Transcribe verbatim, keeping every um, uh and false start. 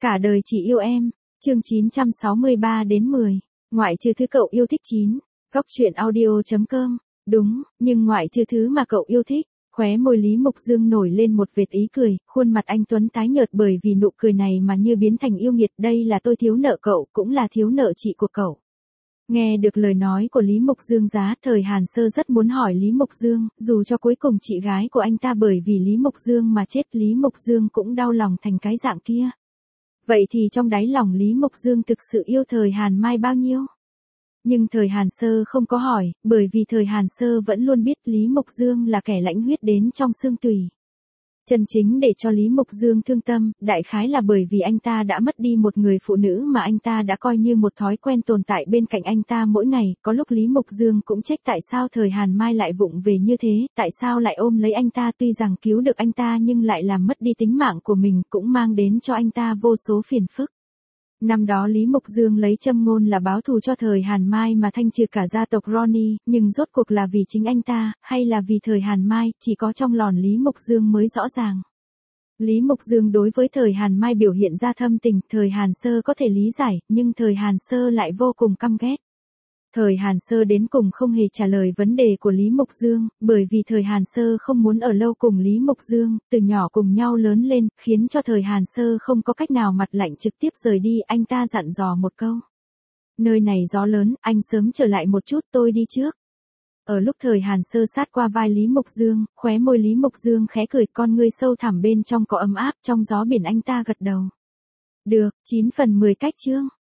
Cả đời chỉ yêu em, chương chín trăm sáu mươi ba đến mười, ngoại trừ thứ cậu yêu thích chín, góc truyện audio chấm com, đúng, nhưng ngoại trừ thứ mà cậu yêu thích, khóe môi Lý Mục Dương nổi lên một vệt ý cười, khuôn mặt anh tuấn tái nhợt bởi vì nụ cười này mà như biến thành yêu nghiệt, đây là tôi thiếu nợ cậu, cũng là thiếu nợ chị của cậu. Nghe được lời nói của Lý Mục Dương giá, Thời Hàn Sơ rất muốn hỏi Lý Mục Dương, dù cho cuối cùng chị gái của anh ta bởi vì Lý Mục Dương mà chết, Lý Mục Dương cũng đau lòng thành cái dạng kia. Vậy thì trong đáy lòng Lý Mục Dương thực sự yêu Thời Hàn Mai bao nhiêu? Nhưng Thời Hàn Sơ không có hỏi, bởi vì Thời Hàn Sơ vẫn luôn biết Lý Mục Dương là kẻ lãnh huyết đến trong xương tủy. Chân chính để cho Lý Mục Dương thương tâm, đại khái là bởi vì anh ta đã mất đi một người phụ nữ mà anh ta đã coi như một thói quen tồn tại bên cạnh anh ta mỗi ngày, có lúc Lý Mục Dương cũng trách tại sao Thời Hàn Mai lại vụng về như thế, tại sao lại ôm lấy anh ta, tuy rằng cứu được anh ta nhưng lại làm mất đi tính mạng của mình, cũng mang đến cho anh ta vô số phiền phức. Năm đó Lý Mục Dương lấy châm ngôn là báo thù cho Thời Hàn Mai mà thanh trừ cả gia tộc Ronnie, nhưng rốt cuộc là vì chính anh ta, hay là vì Thời Hàn Mai, chỉ có trong lòng Lý Mục Dương mới rõ ràng. Lý Mục Dương đối với Thời Hàn Mai biểu hiện ra thâm tình, Thời Hàn Sơ có thể lý giải, nhưng Thời Hàn Sơ lại vô cùng căm ghét. Thời Hàn Sơ đến cùng không hề trả lời vấn đề của Lý Mục Dương, bởi vì Thời Hàn Sơ không muốn ở lâu cùng Lý Mục Dương, từ nhỏ cùng nhau lớn lên, khiến cho Thời Hàn Sơ không có cách nào mặt lạnh trực tiếp rời đi, anh ta dặn dò một câu. Nơi này gió lớn, anh sớm trở lại một chút, tôi đi trước. Ở lúc Thời Hàn Sơ sát qua vai Lý Mục Dương, khóe môi Lý Mục Dương khẽ cười, con ngươi sâu thẳm bên trong có ấm áp, trong gió biển anh ta gật đầu. Được, chín phần mười cách chương.